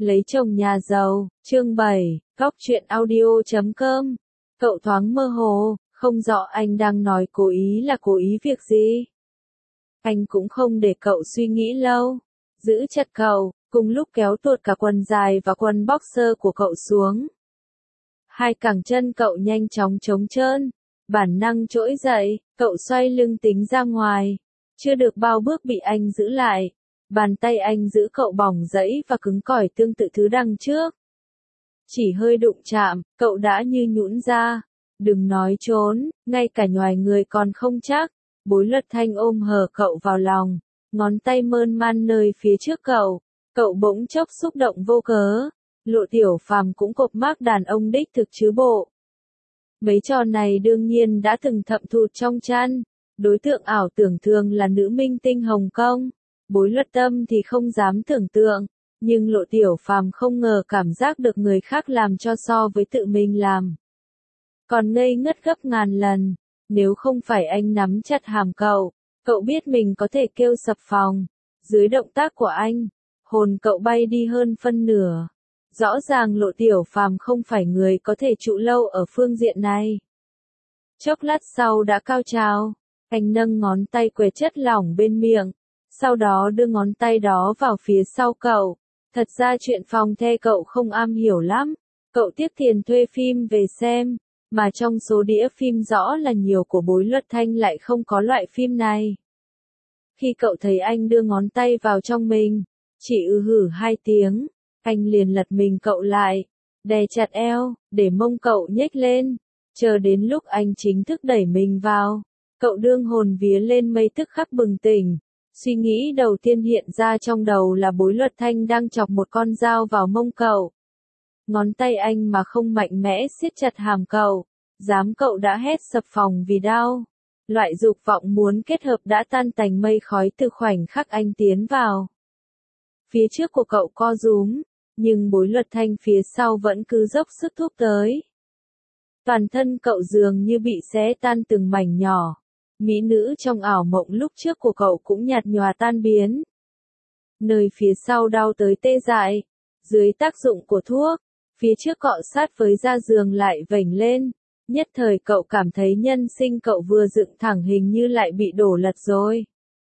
Lấy chồng nhà giàu, chương 7, góc truyện audio.com. Cậu thoáng mơ hồ, không rõ anh đang nói cố ý là cố ý việc gì. Anh cũng không để cậu suy nghĩ lâu. Giữ chặt cậu, cùng lúc kéo tuột cả quần dài và quần boxer của cậu xuống. Hai cẳng chân cậu nhanh chóng trống trơn. Bản năng trỗi dậy, cậu xoay lưng tính ra ngoài. Chưa được bao bước bị anh giữ lại. Bàn tay anh giữ cậu bỏng rẫy và cứng cỏi tương tự thứ đằng trước. Chỉ hơi đụng chạm, cậu đã như nhũn ra. Đừng nói trốn, ngay cả nhoài người còn không chắc. Bối Luật Thanh ôm hờ cậu vào lòng, ngón tay mơn man nơi phía trước cậu. Cậu bỗng chốc xúc động vô cớ. Lộ Tiểu Phàm cũng cộp mác đàn ông đích thực chứ bộ. Mấy trò này đương nhiên đã từng thậm thụt trong chăn. Đối tượng ảo tưởng thường là nữ minh tinh Hồng Kông. Bối Luật Tâm thì không dám tưởng tượng, nhưng Lộ Tiểu Phàm không ngờ cảm giác được người khác làm cho so với tự mình làm. Còn ngây ngất gấp ngàn lần, nếu không phải anh nắm chặt hàm cậu, cậu biết mình có thể kêu sập phòng. Dưới động tác của anh, hồn cậu bay đi hơn phân nửa. Rõ ràng Lộ Tiểu Phàm không phải người có thể trụ lâu ở phương diện này. Chốc lát sau đã cao trào, anh nâng ngón tay quẹt chất lỏng bên miệng. Sau đó đưa ngón tay đó vào phía sau cậu. Thật ra chuyện phòng the cậu không am hiểu lắm. Cậu tiếc tiền thuê phim về xem, mà trong số đĩa phim rõ là nhiều của Bối Luật Thanh lại không có loại phim này. Khi cậu thấy anh đưa ngón tay vào trong mình, chỉ hử hai tiếng, anh liền lật mình cậu lại, đè chặt eo, để mông cậu nhếch lên, chờ đến lúc anh chính thức đẩy mình vào. Cậu đương hồn vía lên mây tức khắc bừng tỉnh. Suy nghĩ đầu tiên hiện ra trong đầu là Bối Luật Thanh đang chọc một con dao vào mông cậu. Ngón tay anh mà không mạnh mẽ siết chặt hàm cậu, dám cậu đã hét sập phòng vì đau. Loại dục vọng muốn kết hợp đã tan tành mây khói từ khoảnh khắc anh tiến vào. Phía trước của cậu co rúm, nhưng Bối Luật Thanh phía sau vẫn cứ dốc sức thúc tới. Toàn thân cậu dường như bị xé tan từng mảnh nhỏ. Mỹ nữ trong ảo mộng lúc trước của cậu cũng nhạt nhòa tan biến. Nơi phía sau đau tới tê dại. Dưới tác dụng của thuốc, phía trước cọ sát với da giường lại vểnh lên. Nhất thời cậu cảm thấy nhân sinh cậu vừa dựng thẳng hình như lại bị đổ lật rồi.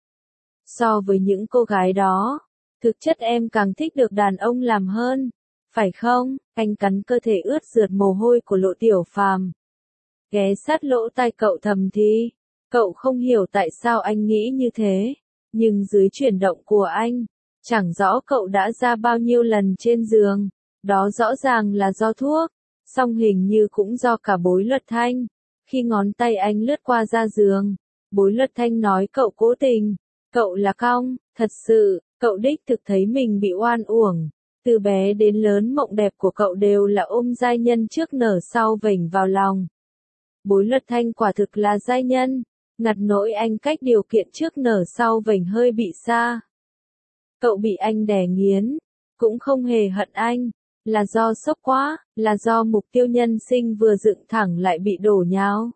So với những cô gái đó, thực chất em càng thích được đàn ông làm hơn. Phải không? Anh cắn cơ thể ướt rượt mồ hôi của Lộ Tiểu Phàm. Ghé sát lỗ tai cậu thầm thì. Cậu không hiểu tại sao anh nghĩ như thế, nhưng dưới chuyển động của anh, chẳng rõ cậu đã ra bao nhiêu lần trên giường, đó rõ ràng là do thuốc, song hình như cũng do cả Bối Luật Thanh. Khi ngón tay anh lướt qua da giường, Bối Luật Thanh nói cậu cố tình, cậu là cong, thật sự, cậu đích thực thấy mình bị oan uổng. Từ bé đến lớn mộng đẹp của cậu đều là ôm giai nhân trước nở sau vểnh vào lòng. Bối Luật Thanh quả thực là giai nhân. Ngặt nỗi anh cách điều kiện trước nở sau vểnh hơi bị xa. Cậu bị anh đè nghiến, cũng không hề hận anh, là do sốc quá, là do mục tiêu nhân sinh vừa dựng thẳng lại bị đổ nhào.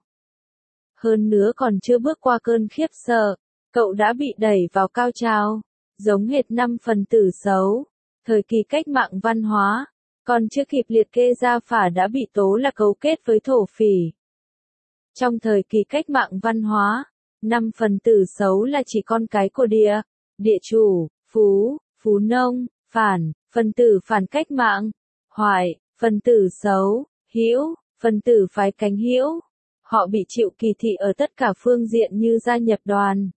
Hơn nữa còn chưa bước qua cơn khiếp sợ, cậu đã bị đẩy vào cao trào, giống hệt 5 phần tử xấu, thời kỳ cách mạng văn hóa, còn chưa kịp liệt kê ra phả đã bị tố là cấu kết với thổ phỉ. Trong thời kỳ cách mạng văn hóa, 5 phần tử xấu là chỉ con cái của địa chủ, phú nông, phản, phần tử phản cách mạng, hoại, phần tử xấu, hữu, phần tử phái cánh hữu. Họ bị chịu kỳ thị ở tất cả phương diện như gia nhập đoàn,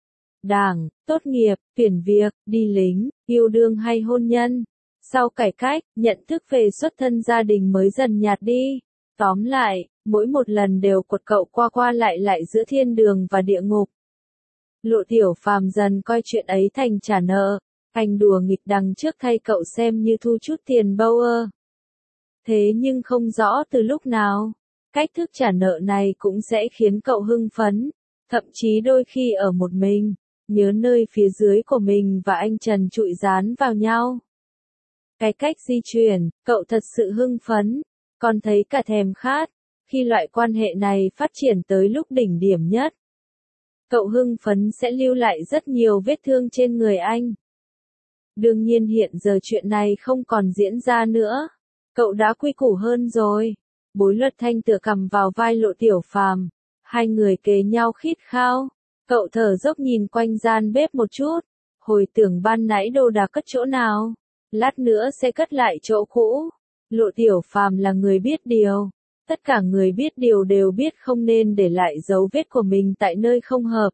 đảng, tốt nghiệp, tuyển việc, đi lính, yêu đương hay hôn nhân. Sau cải cách, nhận thức về xuất thân gia đình mới dần nhạt đi. Tóm lại, mỗi một lần đều quật cậu qua lại giữa thiên đường và địa ngục. Lộ Tiểu Phàm dần coi chuyện ấy thành trả nợ, anh đùa nghịch đằng trước thay cậu xem như thu chút tiền bâu ơ. Thế nhưng không rõ từ lúc nào, cách thức trả nợ này cũng sẽ khiến cậu hưng phấn, thậm chí đôi khi ở một mình, nhớ nơi phía dưới của mình và anh trần trụi dán vào nhau. Cái cách di chuyển, cậu thật sự hưng phấn, còn thấy cả thèm khát. Khi loại quan hệ này phát triển tới lúc đỉnh điểm nhất, cậu hưng phấn sẽ lưu lại rất nhiều vết thương trên người anh. Đương nhiên hiện giờ chuyện này không còn diễn ra nữa. Cậu đã quy củ hơn rồi. Bối Luật Thanh tựa cằm vào vai Lộ Tiểu Phàm. Hai người kề nhau khít khao. Cậu thở dốc nhìn quanh gian bếp một chút. Hồi tưởng ban nãy đồ đạc cất chỗ nào. Lát nữa sẽ cất lại chỗ cũ. Lộ Tiểu Phàm là người biết điều. Tất cả người biết điều đều biết không nên để lại dấu vết của mình tại nơi không hợp.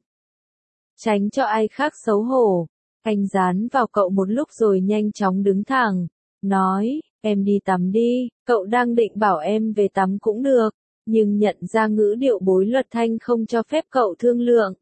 Tránh cho ai khác xấu hổ. Anh dán vào cậu một lúc rồi nhanh chóng đứng thẳng. Nói, em đi tắm đi, cậu đang định bảo em về tắm cũng được. Nhưng nhận ra ngữ điệu Bối Luật Thanh không cho phép cậu thương lượng.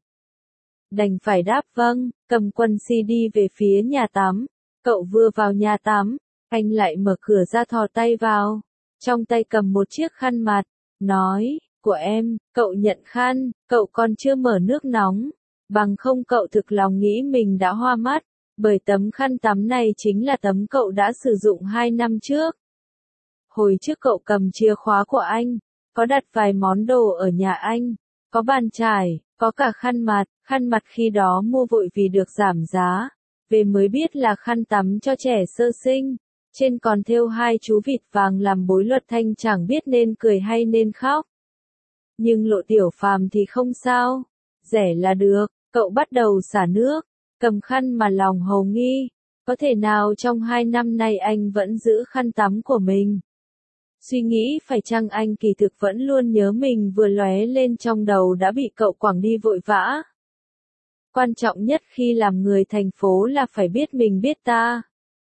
Đành phải đáp vâng, cầm quần CD về phía nhà tắm. Cậu vừa vào nhà tắm, anh lại mở cửa ra thò tay vào. Trong tay cầm một chiếc khăn mặt. Nói, của em, cậu nhận khăn, cậu còn chưa mở nước nóng. Bằng không cậu thực lòng nghĩ mình đã hoa mắt. Bởi tấm khăn tắm này chính là tấm cậu đã sử dụng 2 năm trước. Hồi trước cậu cầm chìa khóa của anh, có đặt vài món đồ ở nhà anh, có bàn chải, có cả khăn mặt khi đó mua vội vì được giảm giá, về mới biết là khăn tắm cho trẻ sơ sinh, trên còn thêu 2 chú vịt vàng làm Bối Luật Thanh chẳng biết nên cười hay nên khóc. Nhưng Lộ Tiểu Phàm thì không sao, rẻ là được, cậu bắt đầu xả nước, cầm khăn mà lòng hồ nghi, có thể nào trong 2 năm nay anh vẫn giữ khăn tắm của mình? Suy nghĩ phải chăng anh kỳ thực vẫn luôn nhớ mình vừa lóe lên trong đầu đã bị cậu quẳng đi vội vã. Quan trọng nhất khi làm người thành phố là phải biết mình biết ta.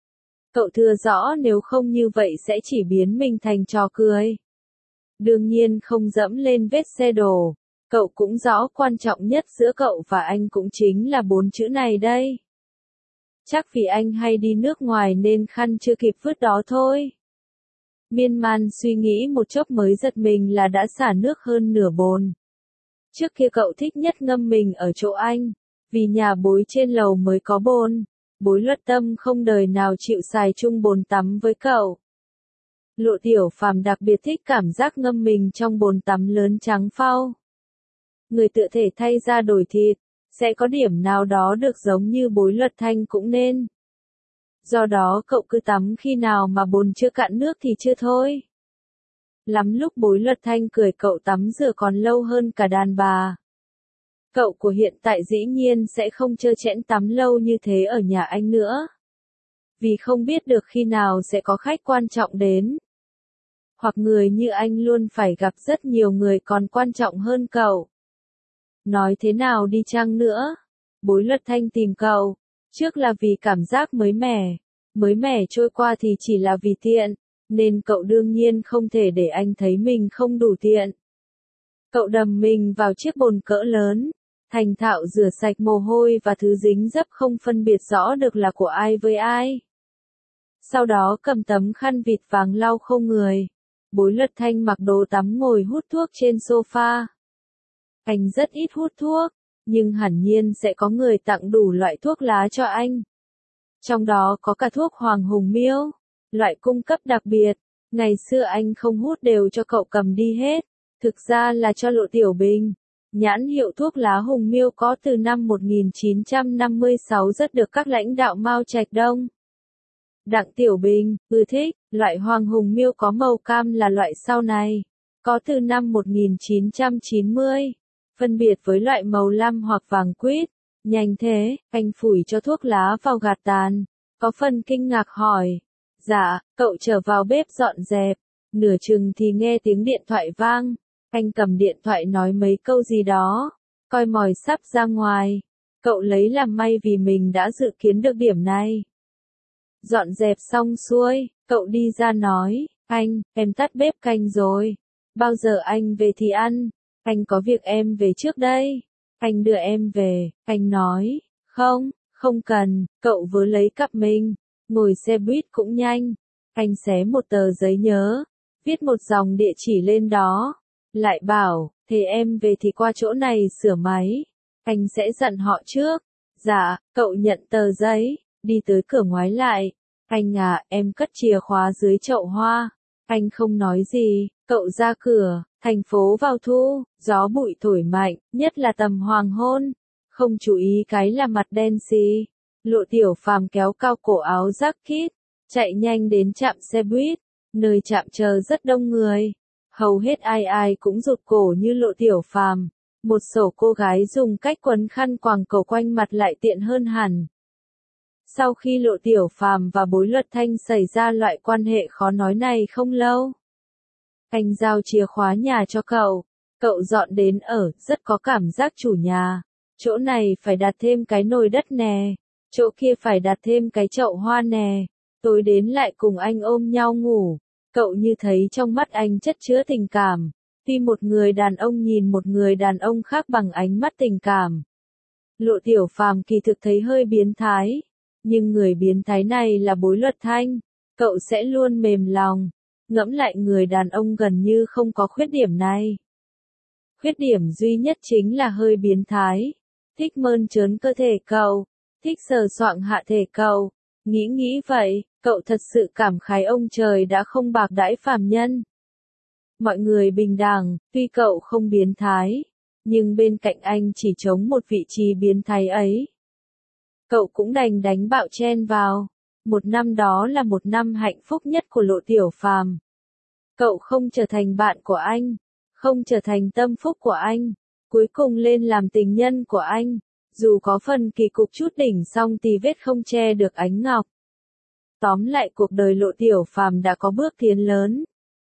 Cậu thừa rõ nếu không như vậy sẽ chỉ biến mình thành trò cười. Đương nhiên không dẫm lên vết xe đổ. Cậu cũng rõ quan trọng nhất giữa cậu và anh cũng chính là 4 chữ này đây. Chắc vì anh hay đi nước ngoài nên khăn chưa kịp vứt đó thôi. Miên man suy nghĩ một chốc mới giật mình là đã xả nước hơn nửa bồn. Trước kia cậu thích nhất ngâm mình ở chỗ anh, vì nhà Bối trên lầu mới có bồn. Bối Luật Tâm không đời nào chịu xài chung bồn tắm với cậu. Lộ Tiểu Phàm đặc biệt thích cảm giác ngâm mình trong bồn tắm lớn trắng phau. Người tựa thể thay ra đổi thịt, sẽ có điểm nào đó được giống như Bối Luật Thanh cũng nên. Do đó cậu cứ tắm khi nào mà bồn chưa cạn nước thì chưa thôi. Lắm lúc Bối Luật Thanh cười cậu tắm rửa còn lâu hơn cả đàn bà. Cậu của hiện tại dĩ nhiên sẽ không trơ trẽn tắm lâu như thế ở nhà anh nữa. Vì không biết được khi nào sẽ có khách quan trọng đến. Hoặc người như anh luôn phải gặp rất nhiều người còn quan trọng hơn cậu. Nói thế nào đi chăng nữa, Bối Luật Thanh tìm cậu, trước là vì cảm giác mới mẻ trôi qua thì chỉ là vì tiện, nên cậu đương nhiên không thể để anh thấy mình không đủ tiện. Cậu đầm mình vào chiếc bồn cỡ lớn, thành thạo rửa sạch mồ hôi và thứ dính dấp không phân biệt rõ được là của ai với ai. Sau đó cầm tấm khăn vịt vàng lau khô người. Bối Luật Thanh mặc đồ tắm ngồi hút thuốc trên sofa. Anh rất ít hút thuốc, nhưng hẳn nhiên sẽ có người tặng đủ loại thuốc lá cho anh. Trong đó có cả thuốc Hoàng Hùng Miêu, loại cung cấp đặc biệt. Ngày xưa anh không hút đều cho cậu cầm đi hết, thực ra là cho Lộ Tiểu Bình. Nhãn hiệu thuốc lá Hùng Miêu có từ năm 1956 rất được các lãnh đạo Mao Trạch Đông. Đặng Tiểu Bình, thích, loại Hoàng Hùng Miêu có màu cam là loại sau này, có từ năm 1990, phân biệt với loại màu lam hoặc vàng quýt. Nhanh thế, anh phủi cho thuốc lá vào gạt tàn, có phần kinh ngạc hỏi. Dạ, cậu trở vào bếp dọn dẹp, nửa chừng thì nghe tiếng điện thoại vang, anh cầm điện thoại nói mấy câu gì đó, coi mòi sắp ra ngoài, cậu lấy làm may vì mình đã dự kiến được điểm này. Dọn dẹp xong xuôi, cậu đi ra nói, anh, em tắt bếp canh rồi, bao giờ anh về thì ăn, anh có việc em về trước đây, anh đưa em về, anh nói, không cần, cậu vừa lấy cặp mình, ngồi xe buýt cũng nhanh, anh xé một tờ giấy nhớ, viết một dòng địa chỉ lên đó, lại bảo, thế em về thì qua chỗ này sửa máy, anh sẽ dặn họ trước. Dạ, cậu nhận tờ giấy, đi tới cửa ngoái lại, anh à, em cất chìa khóa dưới chậu hoa, anh không nói gì, cậu ra cửa, thành phố vào thu, gió bụi thổi mạnh, nhất là tầm hoàng hôn, không chú ý cái là mặt đen xì, Lộ Tiểu Phàm kéo cao cổ áo jacket, chạy nhanh đến trạm xe buýt, nơi trạm chờ rất đông người. Hầu hết ai ai cũng rụt cổ như Lộ Tiểu Phàm. Một số cô gái dùng cách quấn khăn quàng cổ quanh mặt lại tiện hơn hẳn. Sau khi Lộ Tiểu Phàm và Bối Luật Thanh xảy ra loại quan hệ khó nói này không lâu, anh giao chìa khóa nhà cho cậu dọn đến ở, rất có cảm giác chủ nhà. Chỗ này phải đặt thêm cái nồi đất nè, chỗ kia phải đặt thêm cái chậu hoa nè. Tối đến lại cùng anh ôm nhau ngủ, cậu như thấy trong mắt anh chất chứa tình cảm. Tuy một người đàn ông nhìn một người đàn ông khác bằng ánh mắt tình cảm. Lộ Tiểu Phàm kỳ thực thấy hơi biến thái, nhưng người biến thái này là Bối Luật Thanh, cậu sẽ luôn mềm lòng. Ngẫm lại người đàn ông gần như không có khuyết điểm này. Khuyết điểm duy nhất chính là hơi biến thái, thích mơn trớn cơ thể cậu, thích sờ soạng hạ thể cậu. Nghĩ vậy, cậu thật sự cảm khái ông trời đã không bạc đãi phàm nhân. Mọi người bình đẳng, tuy cậu không biến thái, nhưng bên cạnh anh chỉ trống một vị trí biến thái ấy. Cậu cũng đành đánh bạo chen vào. Một năm đó là một năm hạnh phúc nhất của Lộ Tiểu Phàm. Cậu không trở thành bạn của anh, không trở thành tâm phúc của anh, cuối cùng lên làm tình nhân của anh. Dù có phần kỳ cục chút đỉnh song tì vết không che được ánh ngọc. Tóm lại cuộc đời Lộ Tiểu Phàm đã có bước tiến lớn.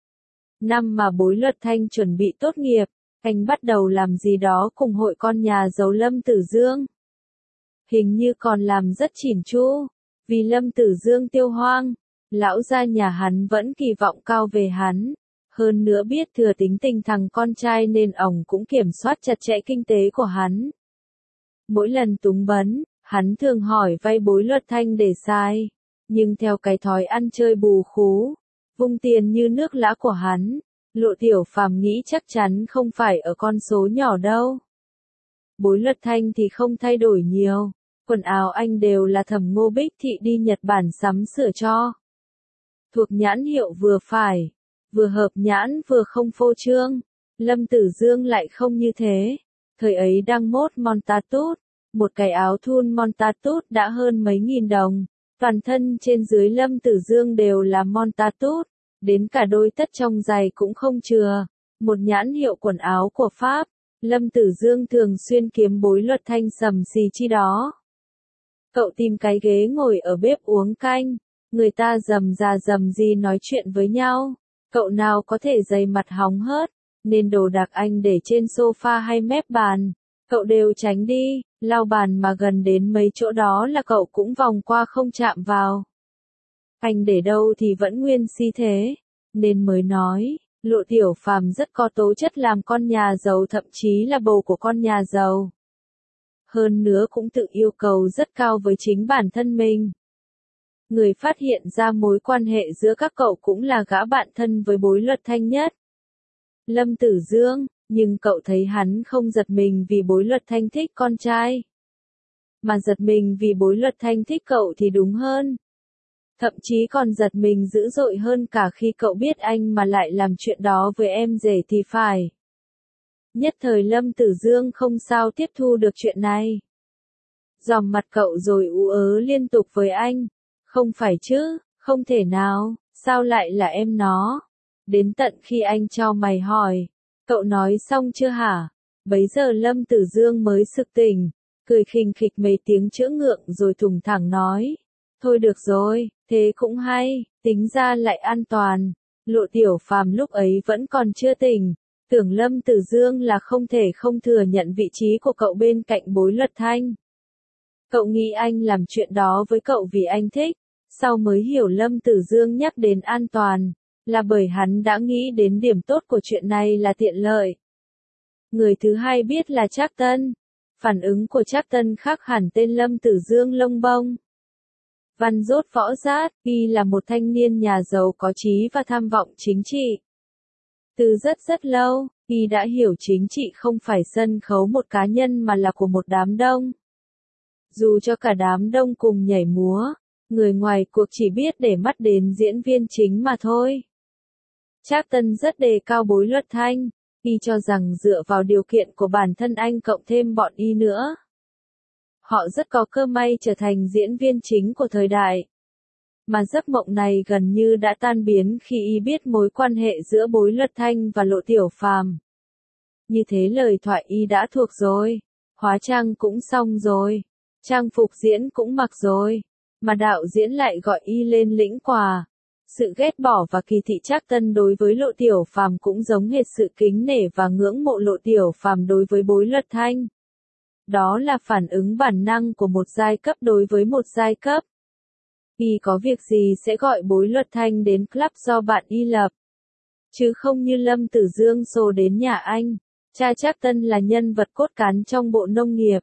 Năm mà Bối Luật Thanh chuẩn bị tốt nghiệp, anh bắt đầu làm gì đó cùng hội con nhà giàu Lâm Tử Dương. Hình như còn làm rất chỉn chu, vì Lâm Tử Dương tiêu hoang, lão gia nhà hắn vẫn kỳ vọng cao về hắn. Hơn nữa biết thừa tính tình thằng con trai nên ổng cũng kiểm soát chặt chẽ kinh tế của hắn. Mỗi lần túng bấn, hắn thường hỏi vay Bối Luật Thanh để xài, nhưng theo cái thói ăn chơi bù khú, vung tiền như nước lã của hắn, Lộ Tiểu Phàm nghĩ chắc chắn không phải ở con số nhỏ đâu. Bối Luật Thanh thì không thay đổi nhiều, quần áo anh đều là Thẩm Ngô Bích Thị đi Nhật Bản sắm sửa cho. Thuộc nhãn hiệu vừa phải, vừa hợp nhãn vừa không phô trương. Lâm Tử Dương lại không như thế. Thời ấy đang mốt Montatut, một cái áo thun Montatut đã hơn mấy nghìn đồng. Toàn thân trên dưới Lâm Tử Dương đều là Montatut, đến cả đôi tất trong giày cũng không chừa. Một nhãn hiệu quần áo của Pháp, Lâm Tử Dương thường xuyên kiếm Bối Luật Thanh sầm xì chi đó. Cậu tìm cái ghế ngồi ở bếp uống canh, người ta rầm rà rầm gì nói chuyện với nhau. Cậu nào có thể dày mặt hóng hớt, nên đồ đạc anh để trên sofa hay mép bàn, cậu đều tránh đi, lau bàn mà gần đến mấy chỗ đó là cậu cũng vòng qua không chạm vào. Anh để đâu thì vẫn nguyên si thế, nên mới nói, Lộ Tiểu Phàm rất có tố chất làm con nhà giàu, thậm chí là bầu của con nhà giàu. Hơn nữa cũng tự yêu cầu rất cao với chính bản thân mình. Người phát hiện ra mối quan hệ giữa các cậu cũng là gã bạn thân với Bối Luật Thanh nhất, Lâm Tử Dương, nhưng cậu thấy hắn không giật mình vì Bối Luật Thanh thích con trai, mà giật mình vì Bối Luật Thanh thích cậu thì đúng hơn. Thậm chí còn giật mình dữ dội hơn cả khi cậu biết anh mà lại làm chuyện đó với em rể thì phải. Nhất thời Lâm Tử Dương không sao tiếp thu được chuyện này. Dòm mặt cậu rồi ú ớ liên tục với anh. Không phải chứ, không thể nào, sao lại là em nó? Đến tận khi anh cho mày hỏi, cậu nói xong chưa hả? Bấy giờ Lâm Tử Dương mới sực tỉnh, cười khình khịch mấy tiếng chữa ngượng rồi thùng thẳng nói. Thôi được rồi, thế cũng hay, tính ra lại an toàn. Lộ Tiểu Phàm lúc ấy vẫn còn chưa tỉnh, tưởng Lâm Tử Dương là không thể không thừa nhận vị trí của cậu bên cạnh Bối Luật Thanh. Cậu nghĩ anh làm chuyện đó với cậu vì anh thích, sau mới hiểu Lâm Tử Dương nhắc đến an toàn, là bởi hắn đã nghĩ đến điểm tốt của chuyện này là tiện lợi. Người thứ hai biết là Trác Tân. Phản ứng của Trác Tân khác hẳn tên Lâm Tử Dương lông bông. Văn dốt võ giác, y là một thanh niên nhà giàu có chí và tham vọng chính trị. Từ rất lâu, y đã hiểu chính trị không phải sân khấu một cá nhân mà là của một đám đông. Dù cho cả đám đông cùng nhảy múa, người ngoài cuộc chỉ biết để mắt đến diễn viên chính mà thôi. Trác Tân rất đề cao Bối Luật Thanh, y cho rằng dựa vào điều kiện của bản thân anh cộng thêm bọn y nữa, Họ rất có cơ may trở thành diễn viên chính của thời đại. Mà giấc mộng này gần như đã tan biến khi y biết mối quan hệ giữa Bối Luật Thanh và Lộ Tiểu Phàm. Như thế lời thoại y đã thuộc rồi, hóa trang cũng xong rồi, trang phục diễn cũng mặc rồi, mà đạo diễn lại gọi y lên lĩnh quà. Sự ghét bỏ và kỳ thị Trác Tân đối với Lộ Tiểu Phàm cũng giống hệt sự kính nể và ngưỡng mộ Lộ Tiểu Phàm đối với Bối Luật Thanh. Đó là phản ứng bản năng của một giai cấp đối với một giai cấp. Y có việc gì sẽ gọi Bối Luật Thanh đến club do bạn y lập. Chứ không như Lâm Tử Dương xô đến nhà anh. Cha Trác Tân là nhân vật cốt cán trong Bộ Nông nghiệp.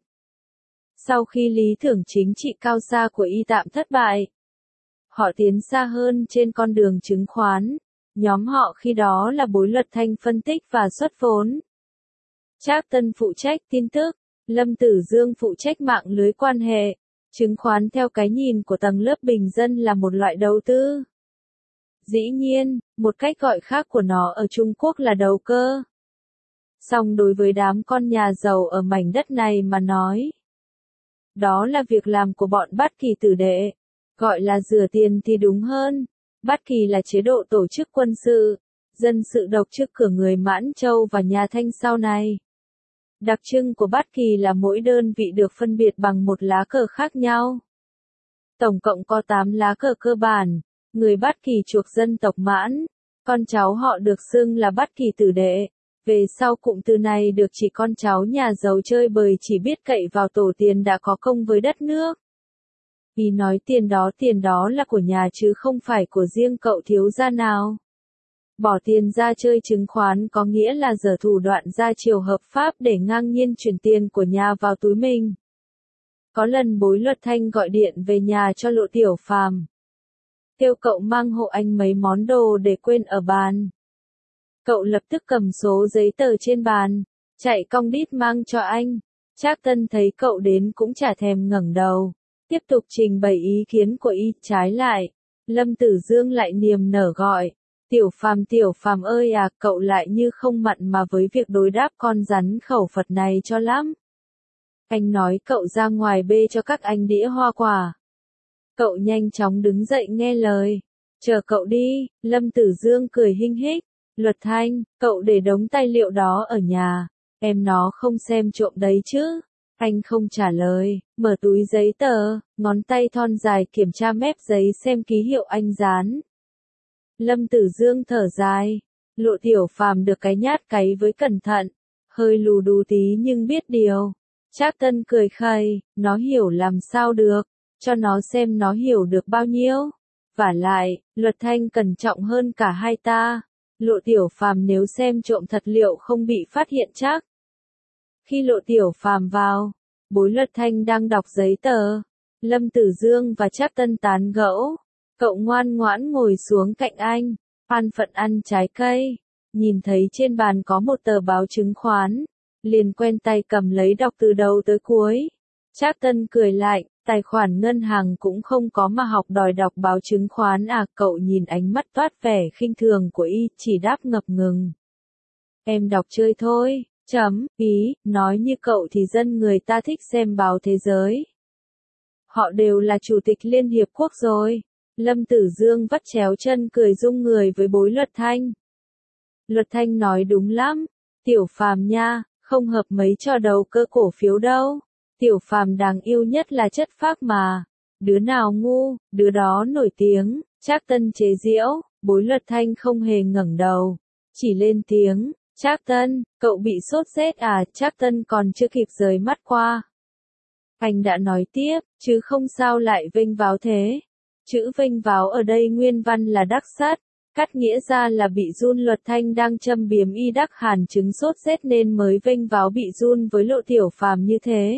Sau khi lý tưởng chính trị cao xa của y tạm thất bại, họ tiến xa hơn trên con đường chứng khoán. Nhóm họ khi đó là Bối Luật Thanh phân tích và xuất vốn. Trác Tân phụ trách tin tức, Lâm Tử Dương phụ trách mạng lưới quan hệ. Chứng khoán theo cái nhìn của tầng lớp bình dân là một loại đầu tư. Dĩ nhiên, một cách gọi khác của nó ở Trung Quốc là đầu cơ. Song đối với đám con nhà giàu ở mảnh đất này mà nói, đó là việc làm của bọn Bát Kỳ tử đệ. Gọi là rửa tiền thì đúng hơn. Bát Kỳ là chế độ tổ chức quân sự, dân sự độc trước cửa người Mãn Châu và nhà Thanh sau này. Đặc trưng của Bát Kỳ là mỗi đơn vị được phân biệt bằng một lá cờ khác nhau. Tổng cộng có 8 lá cờ cơ bản. Người Bát Kỳ thuộc dân tộc Mãn, con cháu họ được xưng là Bát Kỳ tử đệ. Về sau cụm từ này được chỉ con cháu nhà giàu chơi bời chỉ biết cậy vào tổ tiền đã có công với đất nước. Vì nói tiền đó là của nhà chứ không phải của riêng cậu thiếu gia nào. Bỏ tiền ra chơi chứng khoán có nghĩa là giở thủ đoạn ra chiều hợp pháp để ngang nhiên chuyển tiền của nhà vào túi mình. Có lần Bối Luật Thanh gọi điện về nhà cho Lộ Tiểu Phàm, kêu cậu mang hộ anh mấy món đồ để quên ở bàn. Cậu lập tức cầm số giấy tờ trên bàn, chạy cong đít mang cho anh. Trác Tân thấy cậu đến cũng chả thèm ngẩng đầu, tiếp tục trình bày ý kiến của y. Trái lại, Lâm Tử Dương lại niềm nở gọi, Tiểu Phàm ơi à, cậu lại như không mặn mà với việc đối đáp con rắn khẩu Phật này cho lắm. Anh nói cậu ra ngoài bê cho các anh đĩa hoa quả. Cậu nhanh chóng đứng dậy nghe lời. Chờ cậu đi, Lâm Tử Dương cười hinh hích. Luật Thanh, cậu để đống tài liệu đó ở nhà, em nó không xem trộm đấy chứ. Anh không trả lời, mở túi giấy tờ, ngón tay thon dài kiểm tra mép giấy xem ký hiệu anh dán. Lâm Tử Dương thở dài, Lộ Tiểu Phàm được cái nhát cáy với cẩn thận, hơi lù đù tí nhưng biết điều. Trác Tân cười khẩy, nó hiểu làm sao được, cho nó xem nó hiểu được bao nhiêu. Vả lại, Luật Thanh cẩn trọng hơn cả hai ta. Lộ Tiểu Phàm nếu xem trộm thật liệu không bị phát hiện chắc. Khi Lộ Tiểu Phàm vào, Bối Luật Thanh đang đọc giấy tờ. Lâm Tử Dương và Trác Tân tán gẫu. Cậu ngoan ngoãn ngồi xuống cạnh anh, an phận ăn trái cây. Nhìn thấy trên bàn có một tờ báo chứng khoán, liền quen tay cầm lấy đọc từ đầu tới cuối. Trác Tân cười lại, tài khoản ngân hàng cũng không có mà học đòi đọc báo chứng khoán à. Cậu nhìn ánh mắt toát vẻ khinh thường của y, chỉ đáp ngập ngừng. Em đọc chơi thôi, ý, nói như cậu thì dân người ta thích xem báo Thế Giới. Họ đều là chủ tịch Liên Hiệp Quốc rồi. Lâm Tử Dương vắt chéo chân cười rung người với Bối Luật Thanh. Luật Thanh nói đúng lắm, Tiểu Phàm nha, không hợp mấy trò đầu cơ cổ phiếu đâu. Tiểu Phàm đáng yêu nhất là chất phác mà. Đứa nào ngu, đứa đó nổi tiếng. Trác Tân chế giễu. Bối Luật Thanh không hề ngẩng đầu, chỉ lên tiếng. Trác Tân, cậu bị sốt rét à? Trác Tân còn chưa kịp rời mắt qua, anh đã nói tiếp, chứ không sao lại vênh váo thế. Chữ vênh váo ở đây nguyên văn là đắc sắt, cắt nghĩa ra là bị run. Luật Thanh đang châm biếm y đắc hàn chứng sốt rét nên mới vênh váo bị run với Lộ Tiểu Phàm như thế.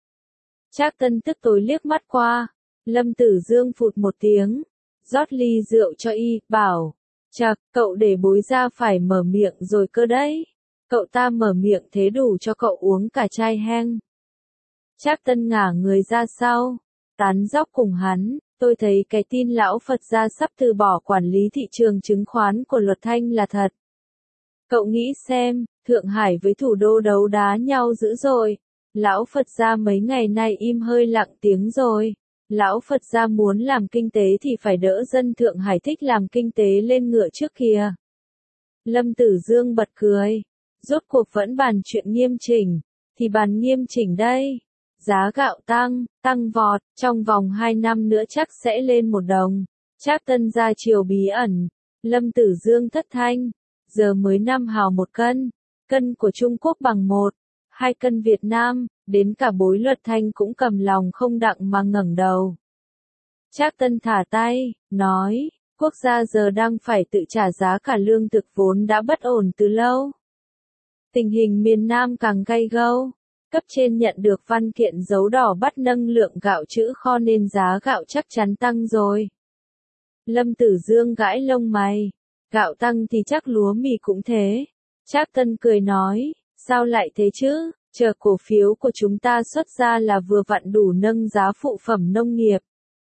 Trác Tân tức tối liếc mắt qua, Lâm Tử Dương phụt một tiếng, rót ly rượu cho y, bảo, chạc, cậu để Bối ra phải mở miệng rồi cơ đấy. Cậu ta mở miệng thế đủ cho cậu uống cả chai heng. Trác Tân ngả người ra sau, tán dóc cùng hắn. Tôi thấy cái tin lão Phật gia sắp từ bỏ quản lý thị trường chứng khoán của Luật Thanh là thật. Cậu nghĩ xem, Thượng Hải với thủ đô đấu đá nhau dữ dội. Lão Phật gia mấy ngày nay im hơi lặng tiếng rồi. Lão Phật gia muốn làm kinh tế thì phải đỡ dân Thượng Hải thích làm kinh tế lên ngựa trước kìa. Lâm Tử Dương bật cười. Rốt cuộc vẫn bàn chuyện nghiêm chỉnh. Thì bàn nghiêm chỉnh đây. Giá gạo tăng vọt, trong vòng 2 năm nữa chắc sẽ lên 1 đồng. Trác Tân ra chiều bí ẩn. Lâm Tử Dương thất thanh. Giờ mới 5 hào 1 cân. Cân của Trung Quốc bằng 2 cân Việt Nam, đến cả Bối Luật Thanh cũng cầm lòng không đặng mà ngẩng đầu. Trác Tân thả tay, nói, quốc gia giờ đang phải tự trả giá cả lương thực vốn đã bất ổn từ lâu. Tình hình miền Nam càng gay gâu. Cấp trên nhận được văn kiện dấu đỏ bắt nâng lượng gạo trữ kho nên giá gạo chắc chắn tăng rồi. Lâm Tử Dương gãi lông mày. Gạo tăng thì chắc lúa mì cũng thế. Trác Tân cười nói, sao lại thế chứ, chờ cổ phiếu của chúng ta xuất ra là vừa vặn đủ nâng giá phụ phẩm nông nghiệp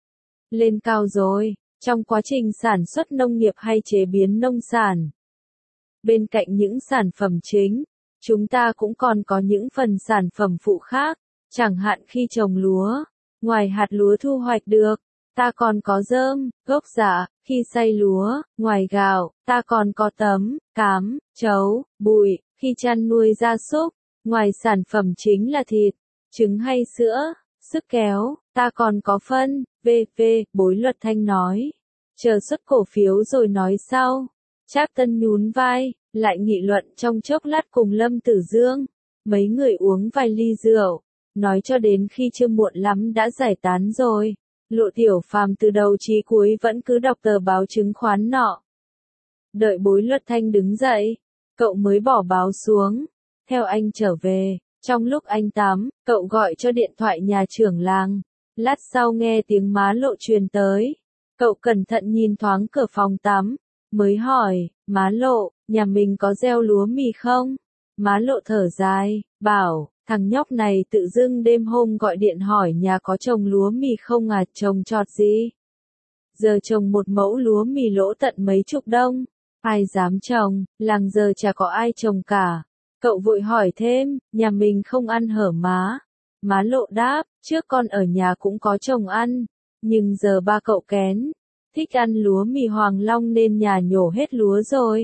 lên cao rồi, trong quá trình sản xuất nông nghiệp hay chế biến nông sản. Bên cạnh những sản phẩm chính, chúng ta cũng còn có những phần sản phẩm phụ khác, chẳng hạn khi trồng lúa, ngoài hạt lúa thu hoạch được, ta còn có rơm, gốc dạ, khi xay lúa, ngoài gạo, ta còn có tấm, cám, trấu, bụi, khi chăn nuôi gia súc, ngoài sản phẩm chính là thịt, trứng hay sữa, sức kéo, ta còn có phân, v.v. Bối Luật Thanh nói. Chờ xuất cổ phiếu rồi nói sau. Trác Tân nhún vai, lại nghị luận trong chốc lát cùng Lâm Tử Dương. Mấy người uống vài ly rượu, nói cho đến khi chưa muộn lắm đã giải tán rồi. Lộ Tiểu Phàm từ đầu chí cuối vẫn cứ đọc tờ báo chứng khoán nọ. Đợi Bối Luật Thanh đứng dậy, cậu mới bỏ báo xuống, theo anh trở về. Trong lúc anh tắm, cậu gọi cho điện thoại nhà trưởng làng. Lát sau nghe tiếng má Lộ truyền tới. Cậu cẩn thận nhìn thoáng cửa phòng tắm, mới hỏi, má Lộ, nhà mình có gieo lúa mì không? Má Lộ thở dài, bảo, thằng nhóc này tự dưng đêm hôm gọi điện hỏi nhà có trồng lúa mì không à, trồng trọt gì? Giờ trồng một mẫu lúa mì lỗ tận mấy chục đồng, ai dám trồng, làng giờ chả có ai trồng cả. Cậu vội hỏi thêm, nhà mình không ăn hở má? Má Lộ đáp, trước con ở nhà cũng có trồng ăn, nhưng giờ ba cậu kén, thích ăn lúa mì Hoàng Long nên nhà nhổ hết lúa rồi.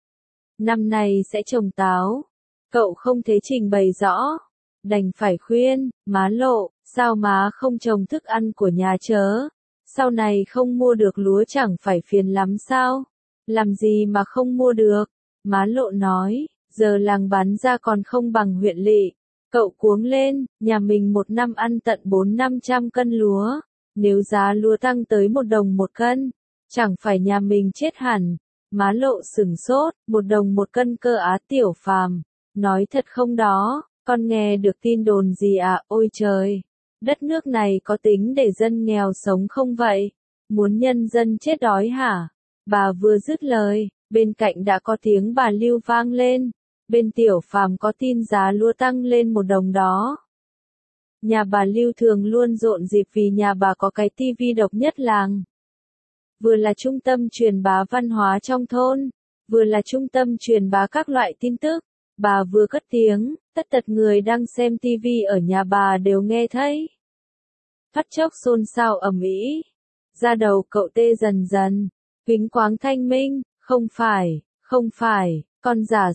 Năm nay sẽ trồng táo. Cậu không thể trình bày rõ, đành phải khuyên, má Lộ, sao má không trồng thức ăn của nhà chớ? Sau này không mua được lúa chẳng phải phiền lắm sao? Làm gì mà không mua được? Má Lộ nói, giờ làng bán ra còn không bằng huyện lỵ. Cậu cuống lên, nhà mình một năm ăn tận 400-500 cân lúa. Nếu giá lúa tăng tới 1 đồng 1 cân, chẳng phải nhà mình chết hẳn. Má Lộ sửng sốt, 1 đồng 1 cân cơ á? Tiểu Phàm nói thật không đó, con nghe được tin đồn gì à? Ôi trời, đất nước này có tính để dân nghèo sống không vậy? Muốn nhân dân chết đói hả? Bà vừa dứt lời, bên cạnh đã có tiếng bà Lưu vang lên. Bên Tiểu Phàm có tin giá lúa tăng lên 1 đồng đó. Nhà bà Lưu thường luôn rộn dịp vì nhà bà có cái tivi độc nhất làng. Vừa là trung tâm truyền bá văn hóa trong thôn, vừa là trung tâm truyền bá các loại tin tức. Bà vừa cất tiếng, tất tật người đang xem tivi ở nhà bà đều nghe thấy. Phát chốc xôn xao ầm ĩ. Da đầu cậu tê dần dần. Kính quáng thanh minh, không phải, con giả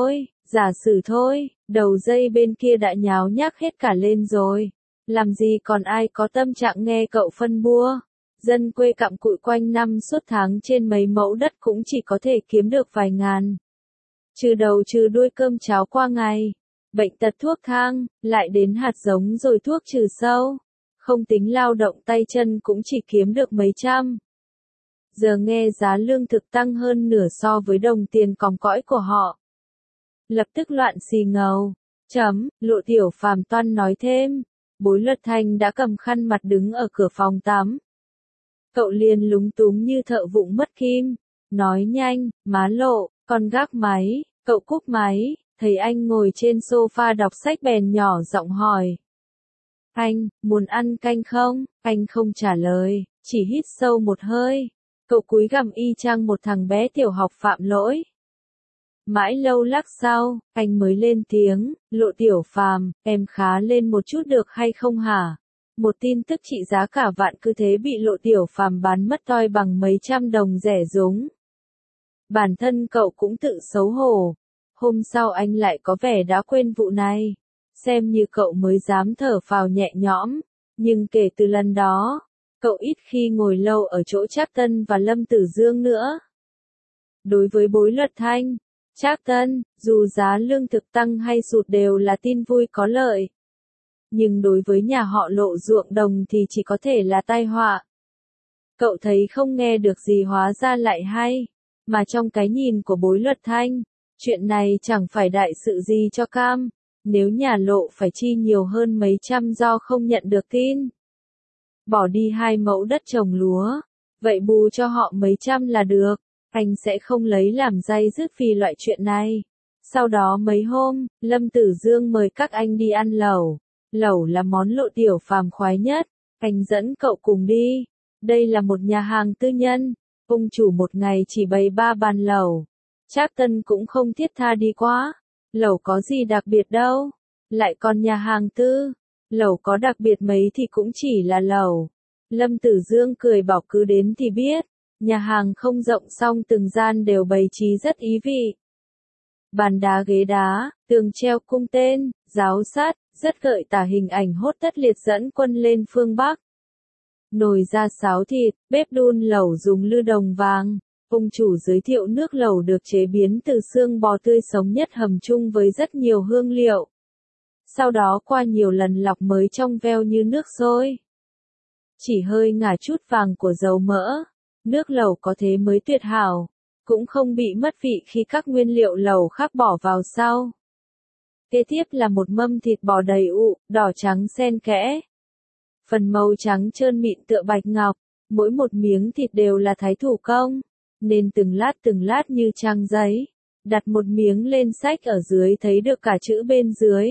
sử thôi, đầu dây bên kia đã nháo nhác hết cả lên rồi. Làm gì còn ai có tâm trạng nghe cậu phân bua. Dân quê cặm cụi quanh năm suốt tháng trên mấy mẫu đất cũng chỉ có thể kiếm được vài ngàn. Trừ đầu trừ đuôi cơm cháo qua ngày. Bệnh tật thuốc thang, lại đến hạt giống rồi thuốc trừ sâu. Không tính lao động tay chân cũng chỉ kiếm được mấy trăm. Giờ nghe giá lương thực tăng hơn nửa so với đồng tiền còm cõi của họ. Lập tức loạn xì ngầu. Lộ Tiểu Phàm toan nói thêm. Bối Luật Thanh đã cầm khăn mặt đứng ở cửa phòng tắm. Cậu liền lúng túng như thợ vụng mất kim. Nói nhanh, má Lộ, con gác máy. Cậu cúp máy, thấy anh ngồi trên sofa đọc sách bèn nhỏ giọng hỏi. Anh, muốn ăn canh không? Anh không trả lời, chỉ hít sâu một hơi. Cậu cúi gằm y chang một thằng bé tiểu học phạm lỗi. Mãi lâu lắc sau, anh mới lên tiếng, Lộ Tiểu Phàm, em khá lên một chút được hay không hả? Một tin tức trị giá cả vạn cứ thế bị Lộ Tiểu Phàm bán mất toi bằng mấy trăm đồng rẻ rúng. Bản thân cậu cũng tự xấu hổ. Hôm sau anh lại có vẻ đã quên vụ này. Xem như cậu mới dám thở phào nhẹ nhõm. Nhưng kể từ lần đó, cậu ít khi ngồi lâu ở chỗ Trác Tân và Lâm Tử Dương nữa. Đối với Bối Luật Thanh, Trác Tân, dù giá lương thực tăng hay sụt đều là tin vui có lợi. Nhưng đối với nhà họ Lộ ruộng đồng thì chỉ có thể là tai họa. Cậu thấy không nghe được gì hóa ra lại hay. Mà trong cái nhìn của Bối Luật Thanh, chuyện này chẳng phải đại sự gì cho cam. Nếu nhà Lộ phải chi nhiều hơn mấy trăm do không nhận được tin. Bỏ đi 2 mẫu đất trồng lúa. Vậy bù cho họ mấy trăm là được. Anh sẽ không lấy làm day dứt vì loại chuyện này. Sau đó mấy hôm, Lâm Tử Dương mời các anh đi ăn lẩu. Lẩu là món Lộ Tiểu Phàm khoái nhất. Anh dẫn cậu cùng đi. Đây là một nhà hàng tư nhân. Ông chủ một ngày chỉ bày 3 bàn lẩu. Trác Tân cũng không thiết tha đi quá. Lẩu có gì đặc biệt đâu. Lại còn nhà hàng tư. Lẩu có đặc biệt mấy thì cũng chỉ là lẩu. Lâm Tử Dương cười bảo cứ đến thì biết. Nhà hàng không rộng song từng gian đều bày trí rất ý vị. Bàn đá ghế đá, tường treo cung tên, giáo sắt, rất gợi tả hình ảnh hốt tất liệt dẫn quân lên phương Bắc. Nồi ra sáo thịt, bếp đun lẩu dùng lư đồng vàng. Ông chủ giới thiệu nước lẩu được chế biến từ xương bò tươi sống nhất hầm chung với rất nhiều hương liệu. Sau đó qua nhiều lần lọc mới trong veo như nước sôi. Chỉ hơi ngả chút vàng của dầu mỡ. Nước lẩu có thế mới tuyệt hảo. Cũng không bị mất vị khi các nguyên liệu lẩu khác bỏ vào sau. Kế tiếp là một mâm thịt bò đầy ụ, đỏ trắng xen kẽ. Phần màu trắng trơn mịn tựa bạch ngọc, mỗi một miếng thịt đều là thái thủ công, nên từng lát như trang giấy. Đặt một miếng lên xách ở dưới thấy được cả chữ bên dưới.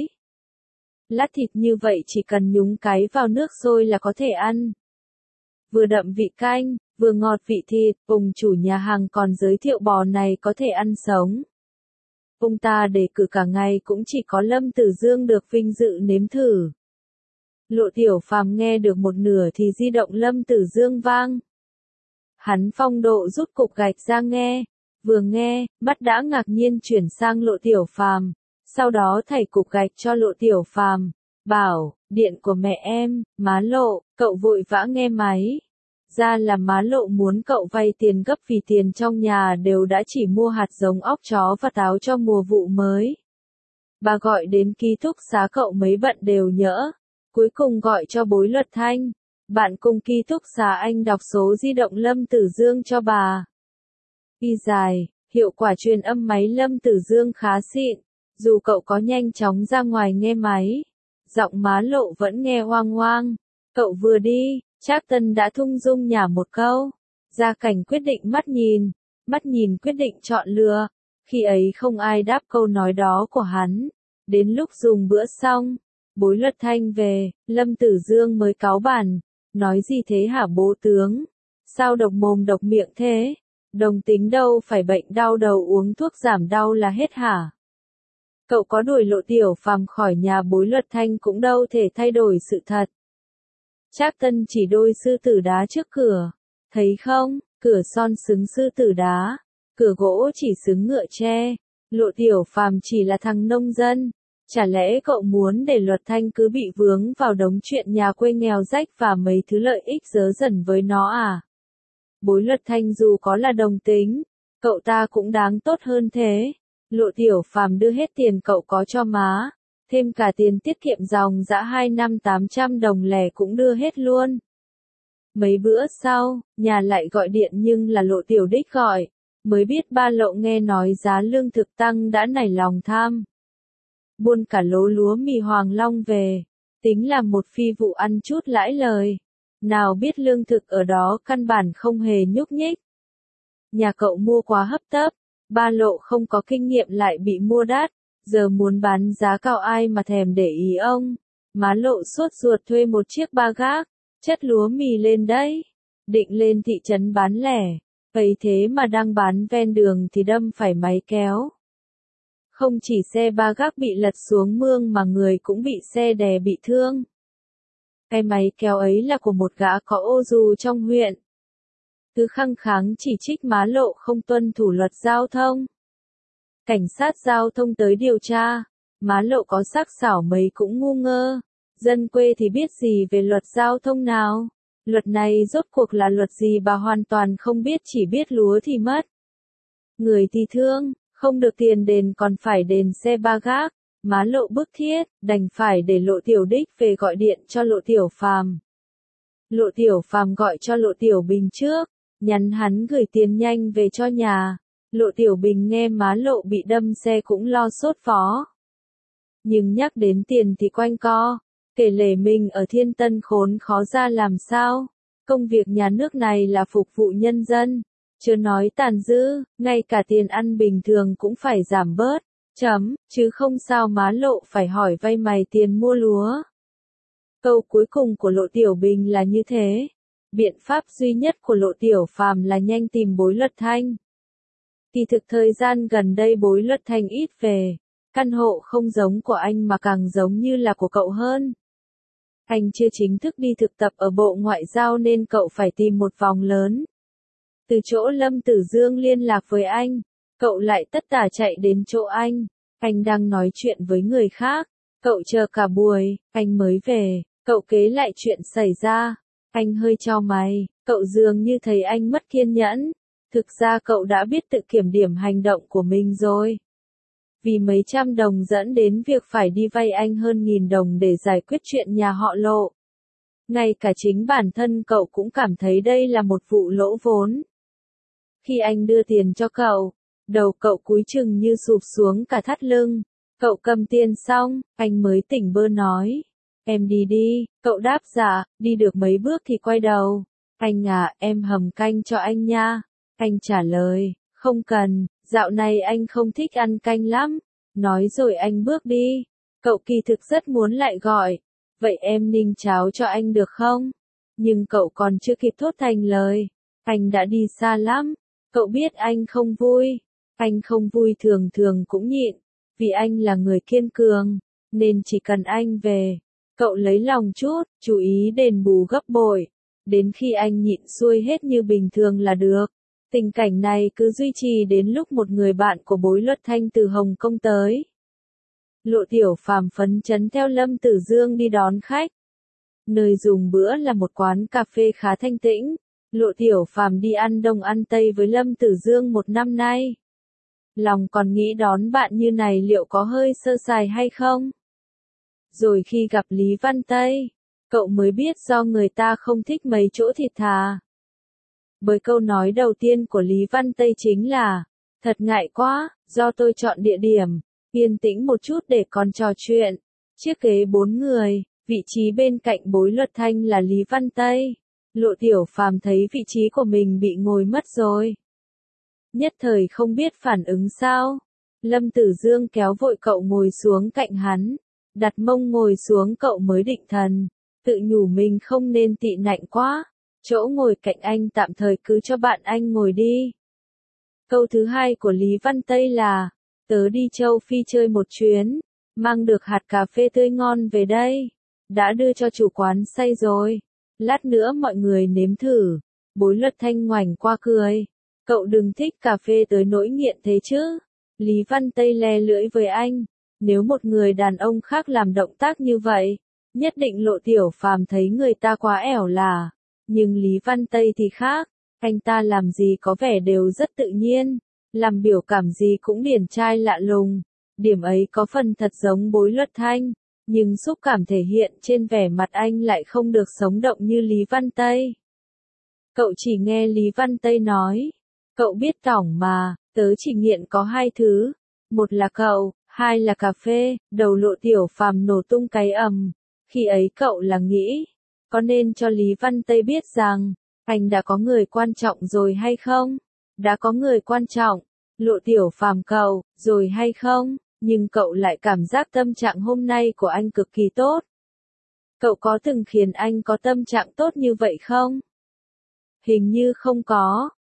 Lát thịt như vậy chỉ cần nhúng cái vào nước sôi là có thể ăn. Vừa đậm vị canh, vừa ngọt vị thịt, ông chủ nhà hàng còn giới thiệu bò này có thể ăn sống. Ông ta đề cử cả ngày cũng chỉ có Lâm Tử Dương được vinh dự nếm thử. Lộ Tiểu Phàm nghe được một nửa thì di động Lâm Tử Dương vang. Hắn phong độ rút cục gạch ra nghe, vừa nghe, mắt đã ngạc nhiên chuyển sang Lộ Tiểu Phàm, sau đó thảy cục gạch cho Lộ Tiểu Phàm, bảo, điện của mẹ em, má Lộ, cậu vội vã nghe máy. Ra là má Lộ muốn cậu vay tiền gấp vì tiền trong nhà đều đã chỉ mua hạt giống óc chó và táo cho mùa vụ mới. Bà gọi đến ký túc xá cậu mấy bận đều nhỡ. Cuối cùng gọi cho Bối Luật Thanh. Bạn cùng ký túc xá anh đọc số di động Lâm Tử Dương cho bà. Y dài, hiệu quả truyền âm máy Lâm Tử Dương khá xịn. Dù cậu có nhanh chóng ra ngoài nghe máy, giọng má Lộ vẫn nghe hoang hoang. Cậu vừa đi, Trác Tân đã thung dung nhả một câu. Gia Cảnh quyết định mắt nhìn quyết định chọn lựa. Khi ấy không ai đáp câu nói đó của hắn. Đến lúc dùng bữa xong, Bối Luật Thanh về, Lâm Tử Dương mới cáu bản. Nói gì thế hả bố tướng? Sao độc mồm độc miệng thế? Đồng tính đâu phải bệnh đau đầu uống thuốc giảm đau là hết hả? Cậu có đuổi Lộ Tiểu Phàm khỏi nhà Bối Luật Thanh cũng đâu thể thay đổi sự thật. Trác Tân chỉ đôi sư tử đá trước cửa. Thấy không, cửa son xứng sư tử đá, cửa gỗ chỉ xứng ngựa tre. Lộ Tiểu Phàm chỉ là thằng nông dân. Chả lẽ cậu muốn để Luật Thanh cứ bị vướng vào đống chuyện nhà quê nghèo rách và mấy thứ lợi ích dớ dẩn với nó à? Bối Luật Thanh dù có là đồng tính, cậu ta cũng đáng tốt hơn thế. Lộ Tiểu Phàm đưa hết tiền cậu có cho má, thêm cả tiền tiết kiệm dòng dã 2 năm 800 đồng lẻ cũng đưa hết luôn. Mấy bữa sau, nhà lại gọi điện nhưng là Lộ Tiểu Đích gọi, mới biết ba Lộ nghe nói giá lương thực tăng đã nảy lòng tham. Buôn cả lố lúa mì Hoàng Long về, tính là một phi vụ ăn chút lãi lời. Nào biết lương thực ở đó căn bản không hề nhúc nhích. Nhà cậu mua quá hấp tấp, ba Lộ không có kinh nghiệm lại bị mua đắt, giờ muốn bán giá cao ai mà thèm để ý ông. Má Lộ sốt ruột thuê một chiếc ba gác, chất lúa mì lên đấy, định lên thị trấn bán lẻ, ấy thế mà đang bán ven đường thì đâm phải máy kéo. Không chỉ xe ba gác bị lật xuống mương mà người cũng bị xe đè bị thương. Cái máy kéo ấy là của một gã có ô dù trong huyện. Cứ khăng kháng chỉ trích Má Lộ không tuân thủ luật giao thông. Cảnh sát giao thông tới điều tra, Má Lộ có sắc sảo mấy cũng ngu ngơ. Dân quê thì biết gì về luật giao thông nào? Luật này rốt cuộc là luật gì bà hoàn toàn không biết, chỉ biết lúa thì mất. Người thì thương, không được tiền đền còn phải đền xe ba gác. Má Lộ bức thiết, đành phải để Lộ Tiểu Đích về gọi điện cho Lộ Tiểu Phàm. Lộ Tiểu Phàm gọi cho Lộ Tiểu Bình trước, nhắn hắn gửi tiền nhanh về cho nhà. Lộ Tiểu Bình nghe Má Lộ bị đâm xe cũng lo sốt vó. Nhưng nhắc đến tiền thì quanh co, kể lể mình ở Thiên Tân khốn khó ra làm sao. Công việc nhà nước này là phục vụ nhân dân, chưa nói tàn dư, ngay cả tiền ăn bình thường cũng phải giảm bớt. Chứ không sao Má Lộ phải hỏi vay mày tiền mua lúa. Câu cuối cùng của Lộ Tiểu Bình là như thế. Biện pháp duy nhất của Lộ Tiểu Phàm là nhanh tìm Bối Luật Thanh. Kỳ thực thời gian gần đây Bối Luật Thanh ít về. Căn hộ không giống của anh mà càng giống như là của cậu hơn. Anh chưa chính thức đi thực tập ở Bộ Ngoại giao nên cậu phải tìm một vòng lớn. Từ chỗ Lâm Tử Dương liên lạc với anh, cậu lại tất tả chạy đến chỗ anh. Anh đang nói chuyện với người khác. Cậu chờ cả buổi, anh mới về. Cậu kể lại chuyện xảy ra. Anh hơi chau mày. Cậu dường như thấy anh mất kiên nhẫn. Thực ra cậu đã biết tự kiểm điểm hành động của mình rồi. Vì mấy trăm đồng dẫn đến việc phải đi vay anh hơn 1.000 đồng để giải quyết chuyện nhà họ Lộ. Ngay cả chính bản thân cậu cũng cảm thấy đây là một vụ lỗ vốn. Khi anh đưa tiền cho cậu, đầu cậu cúi chừng như sụp xuống cả thắt lưng. Cậu cầm tiền xong, anh mới tỉnh bơ nói. Em đi đi, cậu đáp dạ, đi được mấy bước thì quay đầu. Anh à, em hầm canh cho anh nha. Anh trả lời, không cần, dạo này anh không thích ăn canh lắm. Nói rồi anh bước đi. Cậu kỳ thực rất muốn lại gọi. Vậy em ninh cháo cho anh được không? Nhưng cậu còn chưa kịp thốt thành lời. Anh đã đi xa lắm. Cậu biết anh không vui. Anh không vui thường thường cũng nhịn. Vì anh là người kiên cường. Nên chỉ cần anh về. Cậu lấy lòng chút, chú ý đền bù gấp bội. Đến khi anh nhịn xuôi hết như bình thường là được. Tình cảnh này cứ duy trì đến lúc một người bạn của Bối Luật Thanh từ Hồng Kông tới. Lộ Tiểu Phàm phấn chấn theo Lâm Tử Dương đi đón khách. Nơi dùng bữa là một quán cà phê khá thanh tĩnh. Lộ Tiểu Phàm đi ăn đông ăn tây với Lâm Tử Dương 1 năm nay. Lòng còn nghĩ đón bạn như này liệu có hơi sơ sài hay không? Rồi khi gặp Lý Văn Tây, cậu mới biết do người ta không thích mấy chỗ thịt thà. Bởi câu nói đầu tiên của Lý Văn Tây chính là, thật ngại quá, do tôi chọn địa điểm, yên tĩnh một chút để còn trò chuyện. Chiếc ghế 4 người, vị trí bên cạnh Bối Luật Thanh là Lý Văn Tây. Lộ Tiểu Phàm thấy vị trí của mình bị ngồi mất rồi. Nhất thời không biết phản ứng sao. Lâm Tử Dương kéo vội cậu ngồi xuống cạnh hắn. Đặt mông ngồi xuống cậu mới định thần. Tự nhủ mình không nên tị nạnh quá. Chỗ ngồi cạnh anh tạm thời cứ cho bạn anh ngồi đi. Câu thứ hai của Lý Văn Tây là, tớ đi châu Phi chơi một chuyến, mang được hạt cà phê tươi ngon về đây. Đã đưa cho chủ quán xay rồi. Lát nữa mọi người nếm thử. Bối Luật Thanh ngoảnh qua cười. Cậu đừng thích cà phê tới nỗi nghiện thế chứ. Lý Văn Tây le lưỡi với anh. Nếu một người đàn ông khác làm động tác như vậy, nhất định Lộ Tiểu Phàm thấy người ta quá ẻo lả. Nhưng Lý Văn Tây thì khác. Anh ta làm gì có vẻ đều rất tự nhiên. Làm biểu cảm gì cũng điển trai lạ lùng. Điểm ấy có phần thật giống Bối Luật Thanh. Nhưng xúc cảm thể hiện trên vẻ mặt anh lại không được sống động như Lý Văn Tây. Cậu chỉ nghe Lý Văn Tây nói. Cậu biết tỏng mà, tớ chỉ nghiện có 2 thứ. Một là cậu, 2 là cà phê. Đầu Lộ Tiểu Phàm nổ tung cái ầm. Khi ấy cậu là nghĩ, có nên cho Lý Văn Tây biết rằng, anh đã có người quan trọng rồi hay không? Đã có người quan trọng. Lộ Tiểu Phàm cậu, rồi hay không? Nhưng cậu lại cảm giác tâm trạng hôm nay của anh cực kỳ tốt. Cậu có từng khiến anh có tâm trạng tốt như vậy không? Hình như không có,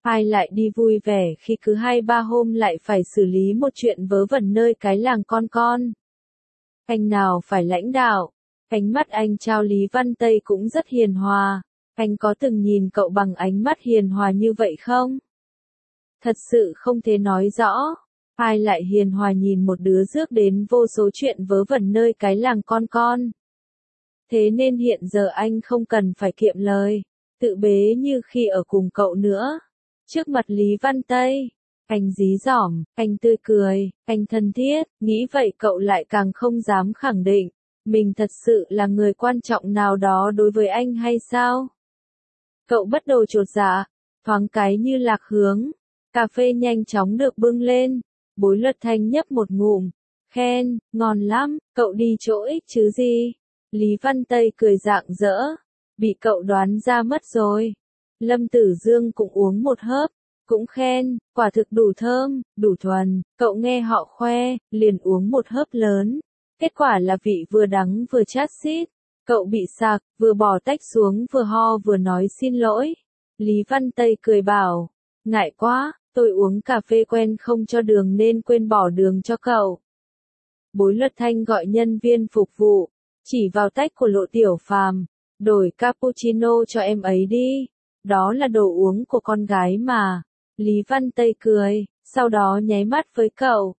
Ai lại đi vui vẻ khi cứ 2-3 hôm lại phải xử lý một chuyện vớ vẩn nơi cái làng con. Anh nào phải lãnh đạo. Ánh mắt anh trao Lý Văn Tây cũng rất hiền hòa. Anh có từng nhìn cậu bằng ánh mắt hiền hòa như vậy không? Thật sự không thể nói rõ. Ai lại hiền hòa nhìn một đứa rước đến vô số chuyện vớ vẩn nơi cái làng con. Thế nên hiện giờ anh không cần phải kiệm lời, tự bế như khi ở cùng cậu nữa. Trước mặt Lý Văn Tây, anh dí dỏm, anh tươi cười, anh thân thiết, nghĩ vậy cậu lại càng không dám khẳng định, mình thật sự là người quan trọng nào đó đối với anh hay sao? Cậu bắt đầu chột dạ, thoáng cái như lạc hướng, cà phê nhanh chóng được bưng lên, Bối Luật Thanh nhấp một ngụm, khen, ngon lắm, cậu đi chỗ ích chứ gì? Lý Văn Tây cười rạng rỡ, bị cậu đoán ra mất rồi. Lâm Tử Dương cũng uống một hớp, cũng khen, quả thực đủ thơm, đủ thuần, cậu nghe họ khoe, liền uống một hớp lớn. Kết quả là vị vừa đắng vừa chát xít, cậu bị sặc, vừa bỏ tách xuống vừa ho vừa nói xin lỗi. Lý Văn Tây cười bảo, ngại quá, tôi uống cà phê quen không cho đường nên quên bỏ đường cho cậu. Bối Luật Thanh gọi nhân viên phục vụ, chỉ vào tách của Lộ Tiểu Phàm, đổi cappuccino cho em ấy đi, đó là đồ uống của con gái mà. Lý Văn Tây cười, sau đó nháy mắt với cậu,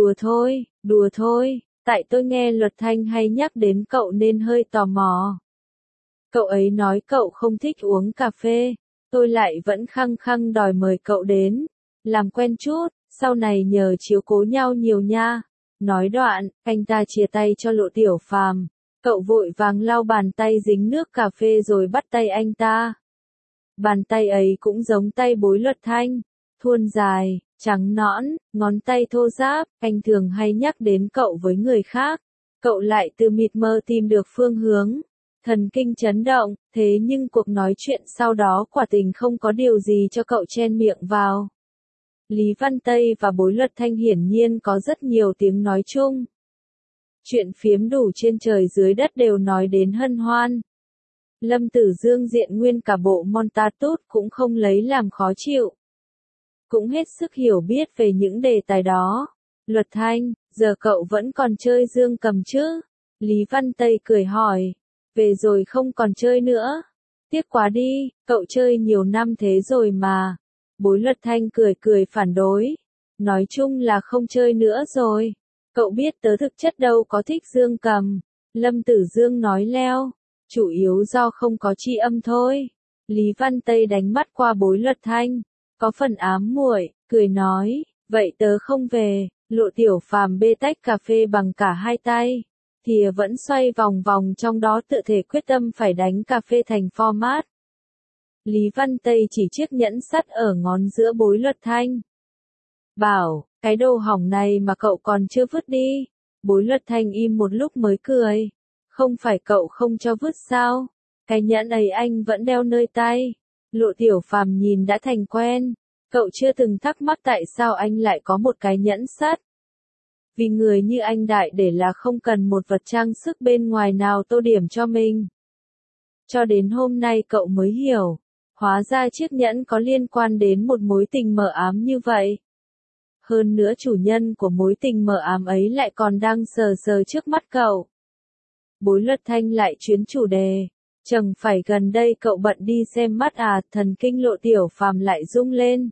đùa thôi, tại tôi nghe Luật Thanh hay nhắc đến cậu nên hơi tò mò. Cậu ấy nói cậu không thích uống cà phê, tôi lại vẫn khăng khăng đòi mời cậu đến, làm quen chút, sau này nhờ chiếu cố nhau nhiều nha. Nói đoạn, anh ta chia tay cho Lộ Tiểu Phàm, cậu vội vàng lau bàn tay dính nước cà phê rồi bắt tay anh ta. Bàn tay ấy cũng giống tay Bối Luật Thanh, thuôn dài, trắng nõn, ngón tay thô ráp, anh thường hay nhắc đến cậu với người khác. Cậu lại từ mịt mờ tìm được phương hướng. Thần kinh chấn động, thế nhưng cuộc nói chuyện sau đó quả tình không có điều gì cho cậu chen miệng vào. Lý Văn Tây và Bối Luật Thanh hiển nhiên có rất nhiều tiếng nói chung. Chuyện phiếm đủ trên trời dưới đất đều nói đến hân hoan. Lâm Tử Dương diện nguyên cả bộ Montatut cũng không lấy làm khó chịu. Cũng hết sức hiểu biết về những đề tài đó. Luật Thanh, giờ cậu vẫn còn chơi dương cầm chứ? Lý Văn Tây cười hỏi. Về rồi không còn chơi nữa. Tiếc quá đi, cậu chơi nhiều năm thế rồi mà. Bối Luật Thanh cười phản đối. Nói chung là không chơi nữa rồi. Cậu biết tớ thực chất đâu có thích dương cầm. Lâm Tử Dương nói leo. Chủ yếu do không có tri âm thôi. Lý Văn Tây đánh mắt qua Bối Luật Thanh. Có phần ám muội, cười nói. Vậy tớ không về. Lộ Tiểu Phàm bê tách cà phê bằng cả hai tay. Thìa vẫn xoay vòng vòng trong đó tự thể quyết tâm phải đánh cà phê thành format. Lý Văn Tây chỉ chiếc nhẫn sắt ở ngón giữa Bối Luật Thanh. Bảo, cái đồ hỏng này mà cậu còn chưa vứt đi. Bối Luật Thanh im một lúc mới cười. Không phải cậu không cho vứt sao? Cái nhẫn ấy anh vẫn đeo nơi tay. Lộ Tiểu Phàm nhìn đã thành quen. Cậu chưa từng thắc mắc tại sao anh lại có một cái nhẫn sắt. Vì người như anh đại để là không cần một vật trang sức bên ngoài nào tô điểm cho mình. Cho đến hôm nay cậu mới hiểu. Hóa ra chiếc nhẫn có liên quan đến một mối tình mờ ám như vậy. Hơn nữa chủ nhân của mối tình mờ ám ấy lại còn đang sờ trước mắt cậu. Bối Luật Thanh lại chuyến chủ đề. Chẳng phải gần đây cậu bận đi xem mắt à? Thần kinh Lộ Tiểu Phàm lại rung lên.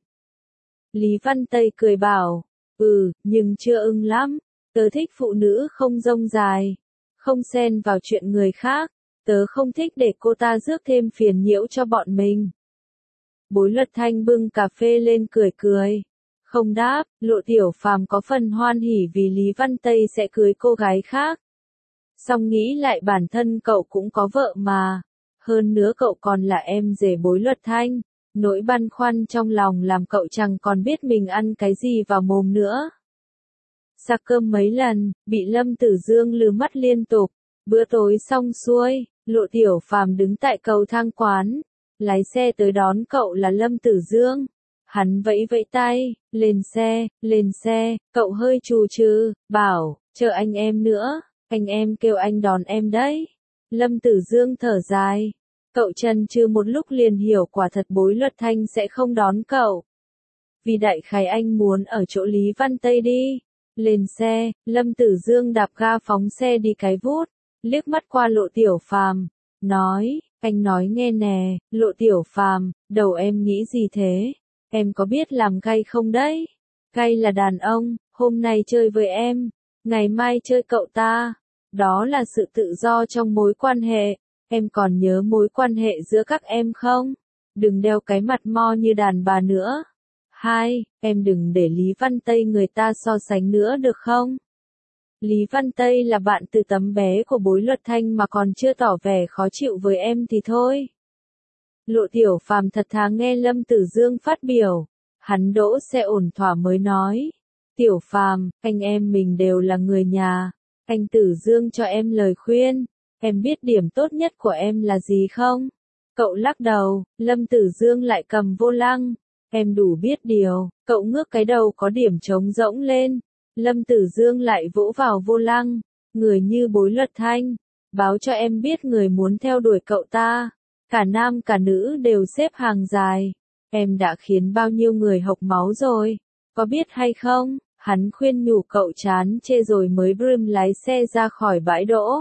Lý Văn Tây cười bảo. Nhưng chưa ưng lắm. Tớ thích phụ nữ không rông dài. Không xen vào chuyện người khác. Tớ không thích để cô ta rước thêm phiền nhiễu cho bọn mình. Bối Luật Thanh bưng cà phê lên cười. Không đáp, Lộ Tiểu Phàm có phần hoan hỉ vì Lý Văn Tây sẽ cưới cô gái khác. Song nghĩ lại bản thân cậu cũng có vợ mà. Hơn nữa cậu còn là em rể Bối Luật Thanh. Nỗi băn khoăn trong lòng làm cậu chẳng còn biết mình ăn cái gì vào mồm nữa. Sạc cơm mấy lần, bị Lâm Tử Dương lừ mắt liên tục. Bữa tối xong xuôi, Lộ Tiểu Phàm đứng tại cầu thang quán. Lái xe tới đón cậu là Lâm Tử Dương. Hắn vẫy tay, lên xe, cậu hơi chù chừ, bảo, chờ anh em nữa, anh em kêu anh đón em đấy. Lâm Tử Dương thở dài, Cậu chần chừ một lúc liền hiểu quả thật Bối Luật Thanh sẽ không đón cậu. Vì đại khái anh muốn ở chỗ Lý Văn Tây đi. Lên xe, Lâm Tử Dương đạp ga phóng xe đi cái vút, liếc mắt qua Lộ Tiểu Phàm, nói, anh nói nghe nè, Lộ Tiểu Phàm, đầu em nghĩ gì thế? Em có biết làm gay không đấy? Gay là đàn ông, hôm nay chơi với em, ngày mai chơi cậu ta. Đó là sự tự do trong mối quan hệ. Em còn nhớ mối quan hệ giữa các em không? Đừng đeo cái mặt mo như đàn bà nữa. Hai, em đừng để Lý Văn Tây người ta so sánh nữa được không? Lý Văn Tây là bạn từ tấm bé của Bối Luật Thanh mà còn chưa tỏ vẻ khó chịu với em thì thôi. Lộ Tiểu Phàm thật thà nghe Lâm Tử Dương phát biểu. Hắn đỗ xe ổn thỏa mới nói. Tiểu Phàm, anh em mình đều là người nhà. Anh Tử Dương cho em lời khuyên. Em biết điểm tốt nhất của em là gì không? Cậu lắc đầu, Lâm Tử Dương lại cầm vô lăng. Em đủ biết điều, cậu ngước cái đầu có điểm trống rỗng lên. Lâm Tử Dương lại vỗ vào vô lăng. Người như Bối Luật Thanh, báo cho em biết người muốn theo đuổi cậu ta. Cả nam cả nữ đều xếp hàng dài. Em đã khiến bao nhiêu người hộc máu rồi, có biết hay không? Hắn khuyên nhủ cậu chán chê rồi mới brum lái xe ra khỏi bãi đỗ.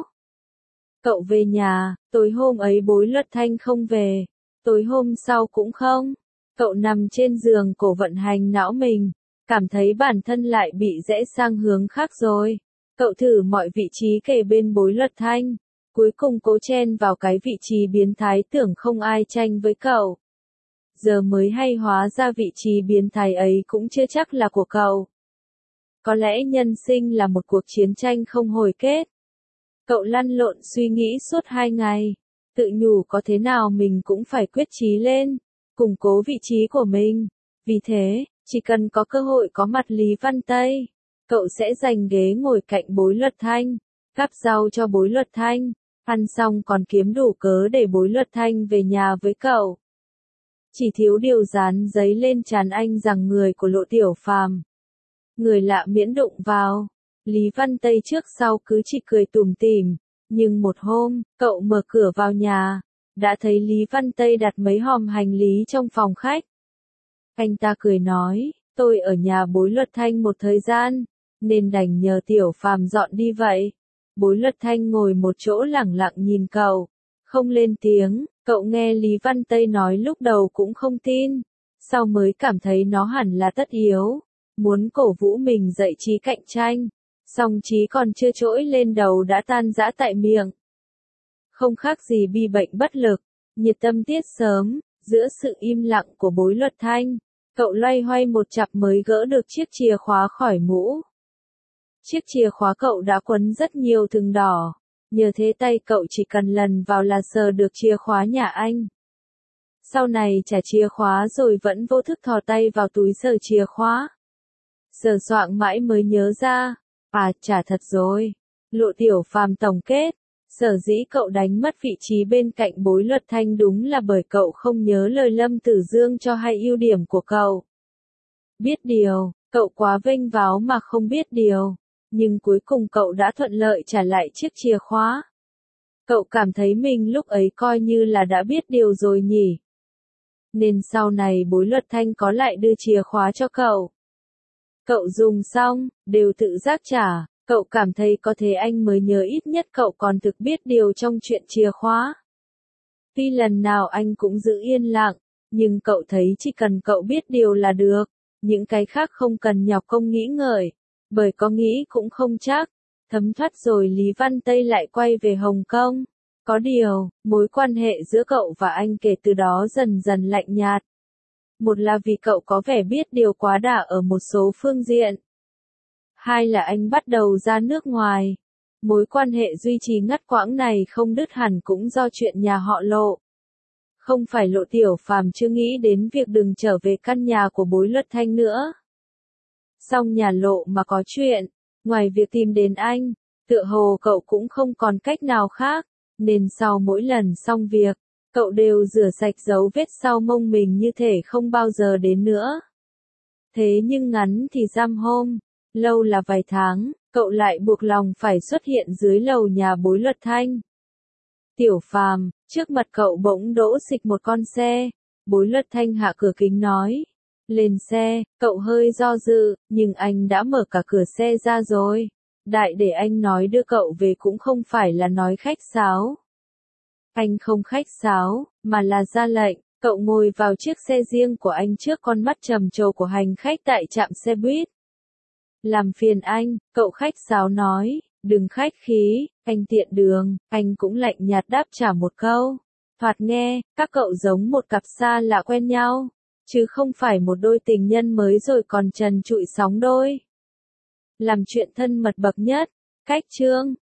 Cậu về nhà, tối hôm ấy Bối Luật Thanh không về, tối hôm sau cũng không. Cậu nằm trên giường cổ vận hành não mình, cảm thấy bản thân lại bị rẽ sang hướng khác rồi. Cậu thử mọi vị trí kề bên Bối Luật Thanh, cuối cùng cố chen vào cái vị trí biến thái tưởng không ai tranh với cậu. Giờ mới hay hóa ra vị trí biến thái ấy cũng chưa chắc là của cậu. Có lẽ nhân sinh là một cuộc chiến tranh không hồi kết. Cậu lăn lộn suy nghĩ suốt 2 ngày, tự nhủ có thế nào mình cũng phải quyết chí lên, củng cố vị trí của mình. Vì thế, chỉ cần có cơ hội có mặt Lý Văn Tây, cậu sẽ giành ghế ngồi cạnh Bối Luật Thanh, gắp rau cho Bối Luật Thanh, ăn xong còn kiếm đủ cớ để Bối Luật Thanh về nhà với cậu. Chỉ thiếu điều dán giấy lên trán anh rằng người của Lộ Tiểu Phàm. Người lạ miễn đụng vào. Lý Văn Tây trước sau cứ chỉ cười tủm tỉm, nhưng một hôm, cậu mở cửa vào nhà, đã thấy Lý Văn Tây đặt mấy hòm hành lý trong phòng khách. Anh ta cười nói, tôi ở nhà Bối Luật Thanh một thời gian, nên đành nhờ Tiểu Phàm dọn đi vậy. Bối Luật Thanh ngồi một chỗ lẳng lặng nhìn cậu, không lên tiếng. Cậu nghe Lý Văn Tây nói lúc đầu cũng không tin, sau mới cảm thấy nó hẳn là tất yếu, muốn cổ vũ mình dậy trí cạnh tranh, song trí còn chưa trỗi lên đầu đã tan rã tại miệng. Không khác gì bi bệnh bất lực, nhiệt tâm tiết sớm, giữa sự im lặng của Bối Luật Thanh, cậu loay hoay một chặp mới gỡ được chiếc chìa khóa khỏi mũ. Chiếc chìa khóa cậu đã quấn rất nhiều thừng đỏ. Nhờ thế tay cậu chỉ cần lần vào là sờ được chìa khóa nhà anh. Sau này trả chìa khóa rồi vẫn vô thức thò tay vào túi sờ chìa khóa. Sờ soạng mãi mới nhớ ra. À trả thật rồi. Lộ Tiểu Phàm tổng kết. Sở dĩ cậu đánh mất vị trí bên cạnh Bối Luật Thanh đúng là bởi cậu không nhớ lời Lâm Tử Dương cho hay ưu điểm của cậu. Biết điều, cậu quá vênh váo mà không biết điều. Nhưng cuối cùng cậu đã thuận lợi trả lại chiếc chìa khóa. Cậu cảm thấy mình lúc ấy coi như là đã biết điều rồi nhỉ. Nên sau này Bối Luật Thanh có lại đưa chìa khóa cho cậu. Cậu dùng xong, đều tự giác trả, cậu cảm thấy có thế anh mới nhớ ít nhất cậu còn thực biết điều trong chuyện chìa khóa. Tuy lần nào anh cũng giữ yên lặng, nhưng cậu thấy chỉ cần cậu biết điều là được, những cái khác không cần nhọc công nghĩ ngợi. Bởi có nghĩ cũng không chắc. Thấm thoát rồi Lý Văn Tây lại quay về Hồng Kông. Có điều, mối quan hệ giữa cậu và anh kể từ đó dần dần lạnh nhạt. Một là vì cậu có vẻ biết điều quá đà ở một số phương diện. Hai là anh bắt đầu ra nước ngoài. Mối quan hệ duy trì ngắt quãng này không đứt hẳn cũng do chuyện nhà họ Lộ. Không phải Lộ Tiểu Phàm chưa nghĩ đến việc đừng trở về căn nhà của Bối Luật Thanh nữa. Song nhà Lộ mà có chuyện, ngoài việc tìm đến anh, tựa hồ cậu cũng không còn cách nào khác, nên sau mỗi lần xong việc, cậu đều rửa sạch dấu vết sau mông mình như thể không bao giờ đến nữa. Thế nhưng ngắn thì dăm hôm, lâu là vài tháng, cậu lại buộc lòng phải xuất hiện dưới lầu nhà Bối Luật Thanh. Tiểu Phàm, trước mặt cậu bỗng đỗ xịch một con xe. Bối Luật Thanh hạ cửa kính nói. Lên xe, cậu hơi do dự, nhưng anh đã mở cả cửa xe ra rồi. Đại để anh nói đưa cậu về cũng không phải là nói khách sáo. Anh không khách sáo, mà là ra lệnh. Cậu ngồi vào chiếc xe riêng của anh trước con mắt trầm trồ của hành khách tại trạm xe buýt. Làm phiền anh, cậu khách sáo nói, đừng khách khí, anh tiện đường, anh cũng lạnh nhạt đáp trả một câu. Thoạt nghe, các cậu giống một cặp xa lạ quen nhau, chứ không phải một đôi tình nhân mới rồi còn trần trụi sóng đôi. Làm chuyện thân mật bậc nhất, cách chương.